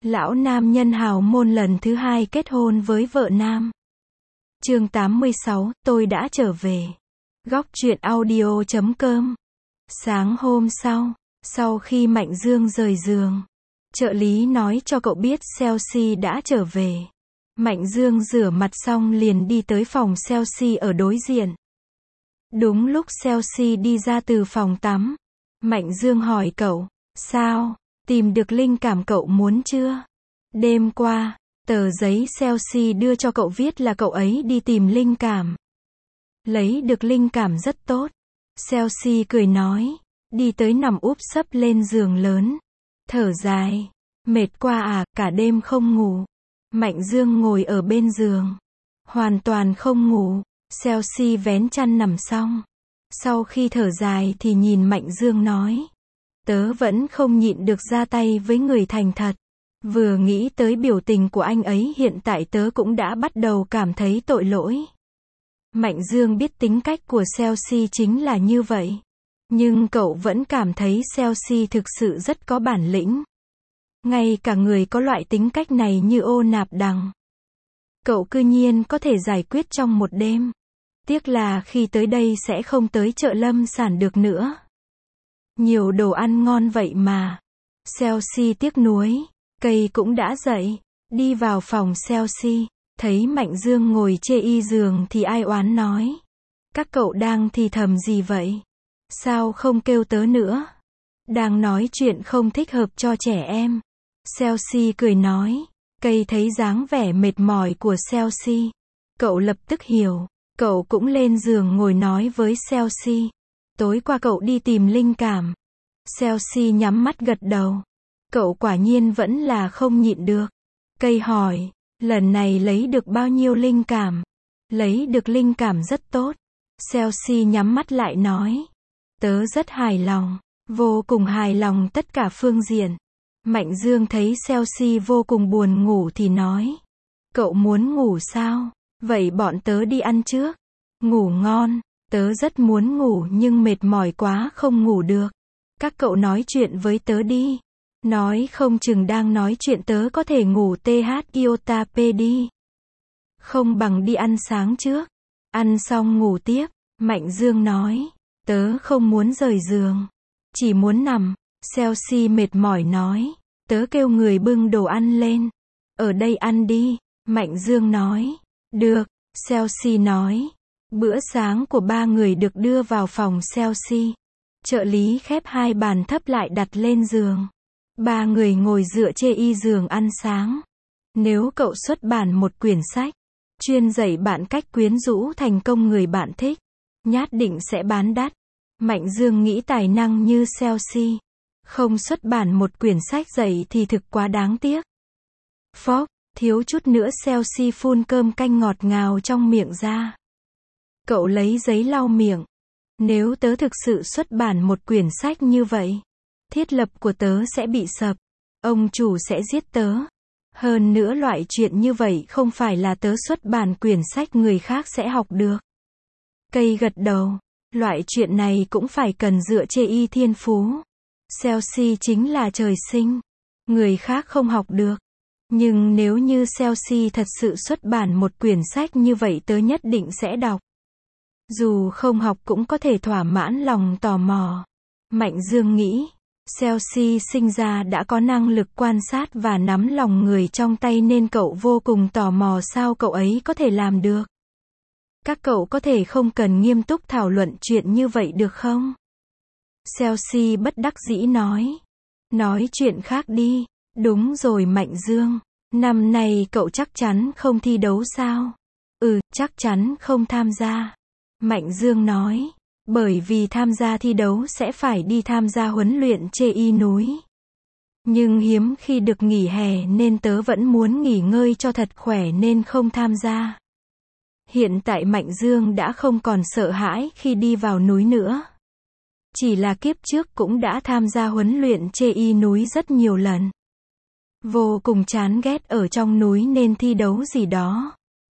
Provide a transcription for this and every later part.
Lão nam nhân hào môn lần thứ 2 kết hôn với vợ nam. Chương 86, tôi đã trở về. Góc truyện audio.com. Sáng hôm sau khi Mạnh Dương rời giường, trợ lý nói cho cậu biết Chelsea đã trở về. Mạnh Dương rửa mặt xong liền đi tới phòng Chelsea ở đối diện. Đúng lúc Chelsea đi ra từ phòng tắm, Mạnh Dương hỏi cậu, sao, tìm được linh cảm cậu muốn chưa? Đêm qua, tờ giấy Chelsea đưa cho cậu viết là cậu ấy đi tìm linh cảm. Lấy được linh cảm rất tốt. Chelsea cười nói, đi tới nằm úp sấp lên giường lớn. Thở dài, mệt quá à, cả đêm không ngủ. Mạnh Dương ngồi ở bên giường, hoàn toàn không ngủ. Chelsea vén chăn nằm xong. Sau khi thở dài thì nhìn Mạnh Dương nói, tớ vẫn không nhịn được ra tay với người thành thật. Vừa nghĩ tới biểu tình của anh ấy hiện tại tớ cũng đã bắt đầu cảm thấy tội lỗi. Mạnh Dương biết tính cách của Chelsea chính là như vậy. Nhưng cậu vẫn cảm thấy Chelsea thực sự rất có bản lĩnh. Ngay cả người có loại tính cách này như Ô Nạp Đằng, cậu cư nhiên có thể giải quyết trong một đêm. Tiếc là khi tới đây sẽ không tới chợ Lâm Sản được nữa. Nhiều đồ ăn ngon vậy mà. Chelsea tiếc nuối. Cây cũng đã dậy. Đi vào phòng Chelsea, thấy Mạnh Dương ngồi chê y giường thì ai oán nói, các cậu đang thì thầm gì vậy? Sao không kêu tớ nữa? Đang nói chuyện không thích hợp cho trẻ em. Chelsea cười nói. Cây thấy dáng vẻ mệt mỏi của Chelsea, cậu lập tức hiểu. Cậu cũng lên giường ngồi nói với Chelsea, tối qua cậu đi tìm linh cảm. Chelsea nhắm mắt gật đầu. Cậu quả nhiên vẫn là không nhịn được. Cây hỏi, lần này lấy được bao nhiêu linh cảm? Lấy được linh cảm rất tốt. Chelsea nhắm mắt lại nói, tớ rất hài lòng, vô cùng hài lòng tất cả phương diện. Mạnh Dương thấy Chelsea vô cùng buồn ngủ thì nói, cậu muốn ngủ sao? Vậy bọn tớ đi ăn trước. Ngủ ngon, tớ rất muốn ngủ nhưng mệt mỏi quá không ngủ được. Các cậu nói chuyện với tớ đi. Nói không chừng đang nói chuyện tớ có thể ngủ iota p đi. Không bằng đi ăn sáng trước. Ăn xong ngủ tiếp. Mạnh Dương nói, tớ không muốn rời giường. Chỉ muốn nằm. Chelsea mệt mỏi nói, tớ kêu người bưng đồ ăn lên. Ở đây ăn đi. Mạnh Dương nói, được. Chelsea nói. Bữa sáng của ba người được đưa vào phòng Chelsea. Trợ lý khép 2 bàn thấp lại đặt lên giường. Ba người ngồi dựa chê y giường ăn sáng. Nếu cậu xuất bản một quyển sách chuyên dạy bạn cách quyến rũ thành công người bạn thích, nhất định sẽ bán đắt. Mạnh Dương nghĩ tài năng như Chelsea, không xuất bản một quyển sách dạy thì thực quá đáng tiếc. Phốc, thiếu chút nữa Chelsea phun cơm canh ngọt ngào trong miệng ra. Cậu lấy giấy lau miệng. Nếu tớ thực sự xuất bản một quyển sách như vậy, thiết lập của tớ sẽ bị sập. Ông chủ sẽ giết tớ. Hơn nữa loại chuyện như vậy không phải là tớ xuất bản quyển sách người khác sẽ học được. Cây gật đầu. Loại chuyện này cũng phải cần dựa chê y thiên phú. Chelsea chính là trời sinh. Người khác không học được. Nhưng nếu như Chelsea thật sự xuất bản một quyển sách như vậy tớ nhất định sẽ đọc. Dù không học cũng có thể thỏa mãn lòng tò mò. Mạnh Dương nghĩ, Chelsea sinh ra đã có năng lực quan sát và nắm lòng người trong tay nên cậu vô cùng tò mò sao cậu ấy có thể làm được. Các cậu có thể không cần nghiêm túc thảo luận chuyện như vậy được không? Chelsea bất đắc dĩ nói. Nói chuyện khác đi. Đúng rồi Mạnh Dương. Năm nay cậu chắc chắn không thi đấu sao? Chắc chắn không tham gia. Mạnh Dương nói, bởi vì tham gia thi đấu sẽ phải đi tham gia huấn luyện chê y núi. Nhưng hiếm khi được nghỉ hè nên tớ vẫn muốn nghỉ ngơi cho thật khỏe nên không tham gia. Hiện tại Mạnh Dương đã không còn sợ hãi khi đi vào núi nữa. Chỉ là kiếp trước cũng đã tham gia huấn luyện chê y núi rất nhiều lần. Vô cùng chán ghét ở trong núi nên thi đấu gì đó.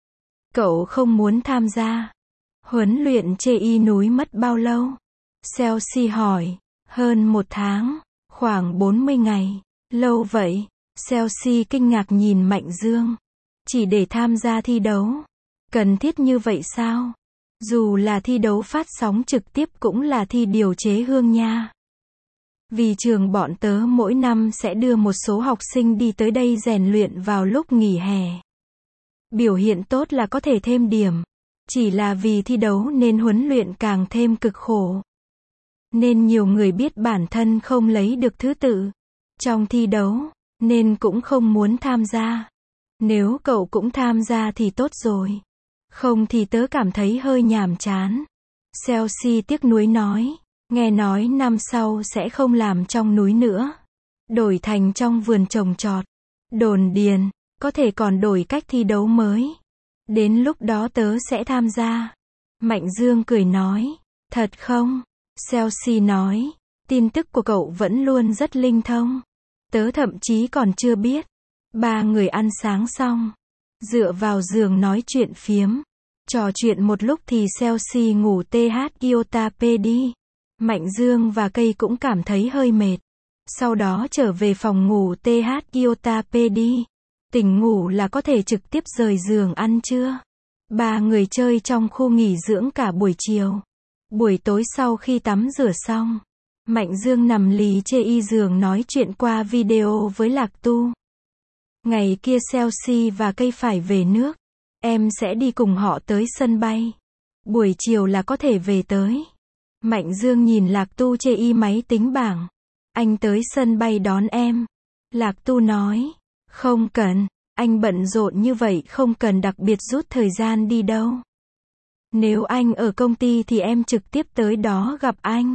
Cậu không muốn tham gia. Huấn luyện chê y núi mất bao lâu? Chelsea hỏi. Hơn 1 tháng, khoảng 40 ngày. Lâu vậy. Chelsea kinh ngạc nhìn Mạnh Dương. Chỉ để tham gia thi đấu? Cần thiết như vậy sao? Dù là thi đấu phát sóng trực tiếp cũng là thi điều chế hương nha. Vì trường bọn tớ mỗi năm sẽ đưa một số học sinh đi tới đây rèn luyện vào lúc nghỉ hè. Biểu hiện tốt là có thể thêm điểm. Chỉ là vì thi đấu nên huấn luyện càng thêm cực khổ. Nên nhiều người biết bản thân không lấy được thứ tự trong thi đấu, nên cũng không muốn tham gia. Nếu cậu cũng tham gia thì tốt rồi. Không thì tớ cảm thấy hơi nhàm chán. Chelsea tiếc nuối nói. Nghe nói năm sau sẽ không làm trong núi nữa. Đổi thành trong vườn trồng trọt. Đồn điền, có thể còn đổi cách thi đấu mới. Đến lúc đó tớ sẽ tham gia. Mạnh Dương cười nói. Thật không? Chelsea nói. Tin tức của cậu vẫn luôn rất linh thông. Tớ thậm chí còn chưa biết. Ba người ăn sáng xong. Dựa vào giường nói chuyện phiếm. Trò chuyện một lúc thì Chelsea ngủ TH đi. Mạnh Dương và Cây cũng cảm thấy hơi mệt. Sau đó trở về phòng ngủ TH đi. Tỉnh ngủ là có thể trực tiếp rời giường ăn trưa. Ba người chơi trong khu nghỉ dưỡng cả buổi chiều. Buổi tối sau khi tắm rửa xong, Mạnh Dương nằm lì trên giường nói chuyện qua video với Lạc Tu. Ngày kia Chelsea và Cây phải về nước. Em sẽ đi cùng họ tới sân bay. Buổi chiều là có thể về tới. Mạnh Dương nhìn Lạc Tu trên máy tính bảng. Anh tới sân bay đón em. Lạc Tu nói. Không cần, anh bận rộn như vậy không cần đặc biệt rút thời gian đi đâu. Nếu anh ở công ty thì em trực tiếp tới đó gặp anh.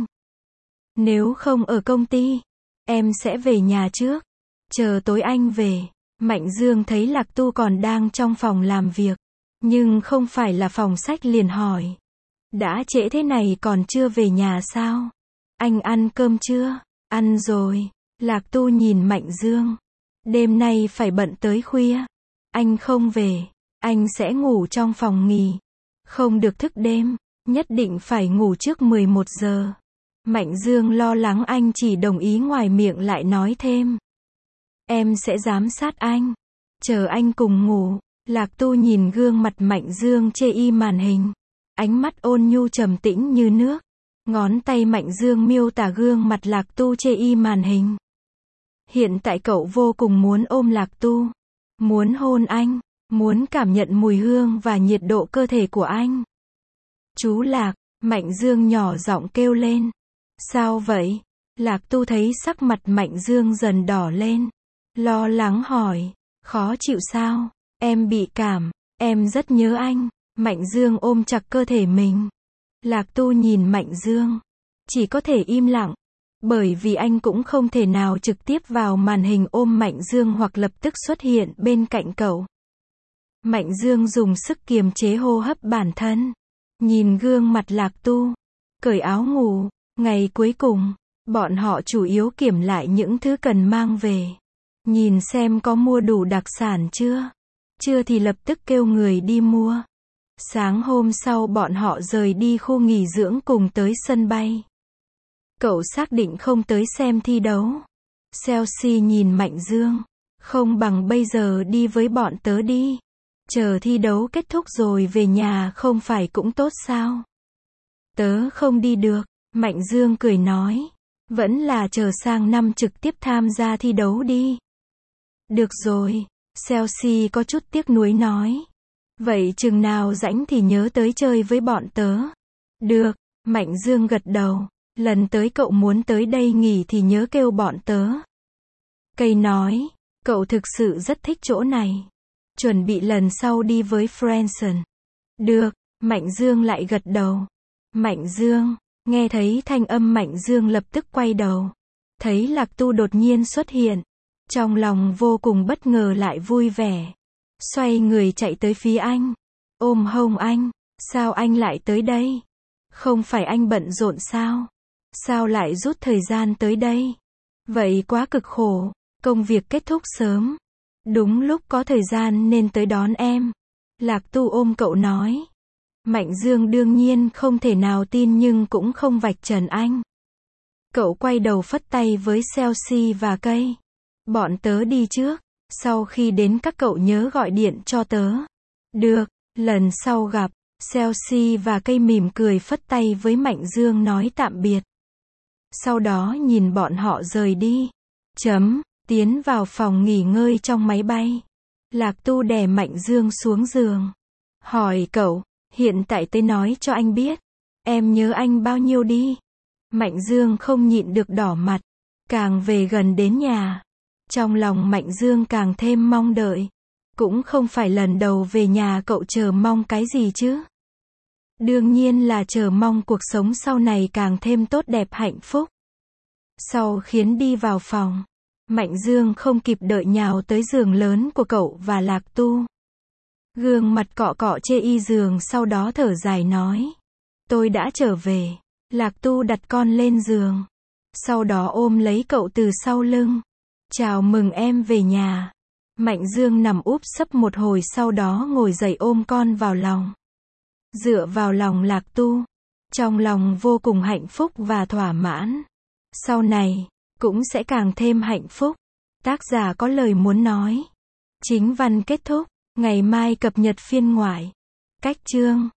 Nếu không ở công ty, em sẽ về nhà trước. Chờ tối anh về. Mạnh Dương thấy Lạc Tu còn đang trong phòng làm việc. Nhưng không phải là phòng sách liền hỏi. Đã trễ thế này còn chưa về nhà sao? Anh ăn cơm chưa? Ăn rồi. Lạc Tu nhìn Mạnh Dương. Đêm nay phải bận tới khuya. Anh không về. Anh sẽ ngủ trong phòng nghỉ. Không được thức đêm. Nhất định phải ngủ trước 11 giờ. Mạnh Dương lo lắng anh chỉ đồng ý ngoài miệng lại nói thêm. Em sẽ giám sát anh. Chờ anh cùng ngủ. Lạc Tu nhìn gương mặt Mạnh Dương trên màn hình. Ánh mắt ôn nhu trầm tĩnh như nước. Ngón tay Mạnh Dương miêu tả gương mặt Lạc Tu trên màn hình. Hiện tại cậu vô cùng muốn ôm Lạc Tu. Muốn hôn anh. Muốn cảm nhận mùi hương và nhiệt độ cơ thể của anh. Chú Lạc, Mạnh Dương nhỏ giọng kêu lên. Sao vậy? Lạc Tu thấy sắc mặt Mạnh Dương dần đỏ lên. Lo lắng hỏi. Khó chịu sao? Em bị cảm. Em rất nhớ anh. Mạnh Dương ôm chặt cơ thể mình. Lạc Tu nhìn Mạnh Dương. Chỉ có thể im lặng. Bởi vì anh cũng không thể nào trực tiếp vào màn hình ôm Mạnh Dương hoặc lập tức xuất hiện bên cạnh cậu. Mạnh Dương dùng sức kiềm chế hô hấp bản thân. Nhìn gương mặt Lạc Tu. Cởi áo ngủ. Ngày cuối cùng, bọn họ chủ yếu kiểm lại những thứ cần mang về. Nhìn xem có mua đủ đặc sản chưa. Chưa thì lập tức kêu người đi mua. Sáng hôm sau bọn họ rời đi khu nghỉ dưỡng cùng tới sân bay. Cậu xác định không tới xem thi đấu. Chelsea nhìn Mạnh Dương. Không bằng bây giờ đi với bọn tớ đi. Chờ thi đấu kết thúc rồi về nhà không phải cũng tốt sao? Tớ không đi được. Mạnh Dương cười nói. Vẫn là chờ sang năm trực tiếp tham gia thi đấu đi. Được rồi. Chelsea có chút tiếc nuối nói. Vậy chừng nào rảnh thì nhớ tới chơi với bọn tớ. Được. Mạnh Dương gật đầu. Lần tới cậu muốn tới đây nghỉ thì nhớ kêu bọn tớ. Cây nói. Cậu thực sự rất thích chỗ này. Chuẩn bị lần sau đi với Franson. Được. Mạnh Dương lại gật đầu. Mạnh Dương. Nghe thấy thanh âm Mạnh Dương lập tức quay đầu. Thấy Lạc Tu đột nhiên xuất hiện. Trong lòng vô cùng bất ngờ lại vui vẻ. Xoay người chạy tới phía anh. Ôm hông anh. Sao anh lại tới đây? Không phải anh bận rộn sao? Sao lại rút thời gian tới đây? Vậy quá cực khổ. Công việc kết thúc sớm. Đúng lúc có thời gian nên tới đón em. Lạc Tu ôm cậu nói. Mạnh Dương đương nhiên không thể nào tin nhưng cũng không vạch trần anh. Cậu quay đầu phất tay với Chelsea và Cây. Bọn tớ đi trước. Sau khi đến các cậu nhớ gọi điện cho tớ. Được, lần sau gặp. Chelsea và Cây mỉm cười phất tay với Mạnh Dương nói tạm biệt. Sau đó nhìn bọn họ rời đi. Tiến vào phòng nghỉ ngơi trong máy bay. Lạc Tu đè Mạnh Dương xuống giường. Hỏi cậu, hiện tại tớ nói cho anh biết. Em nhớ anh bao nhiêu đi. Mạnh Dương không nhịn được đỏ mặt. Càng về gần đến nhà. Trong lòng Mạnh Dương càng thêm mong đợi. Cũng không phải lần đầu về nhà cậu chờ mong cái gì chứ. Đương nhiên là chờ mong cuộc sống sau này càng thêm tốt đẹp hạnh phúc. Sau khiến đi vào phòng. Mạnh Dương không kịp đợi nhào tới giường lớn của cậu và Lạc Tu. Gương mặt cọ cọ chê y giường sau đó thở dài nói. Tôi đã trở về. Lạc Tu đặt con lên giường. Sau đó ôm lấy cậu từ sau lưng. Chào mừng em về nhà. Mạnh Dương nằm úp sấp một hồi sau đó ngồi dậy ôm con vào lòng. Dựa vào lòng Lạc Tu. Trong lòng vô cùng hạnh phúc và thỏa mãn. Sau này, cũng sẽ càng thêm hạnh phúc. Tác giả có lời muốn nói. Chính văn kết thúc. Ngày mai cập nhật phiên ngoại. Cách chương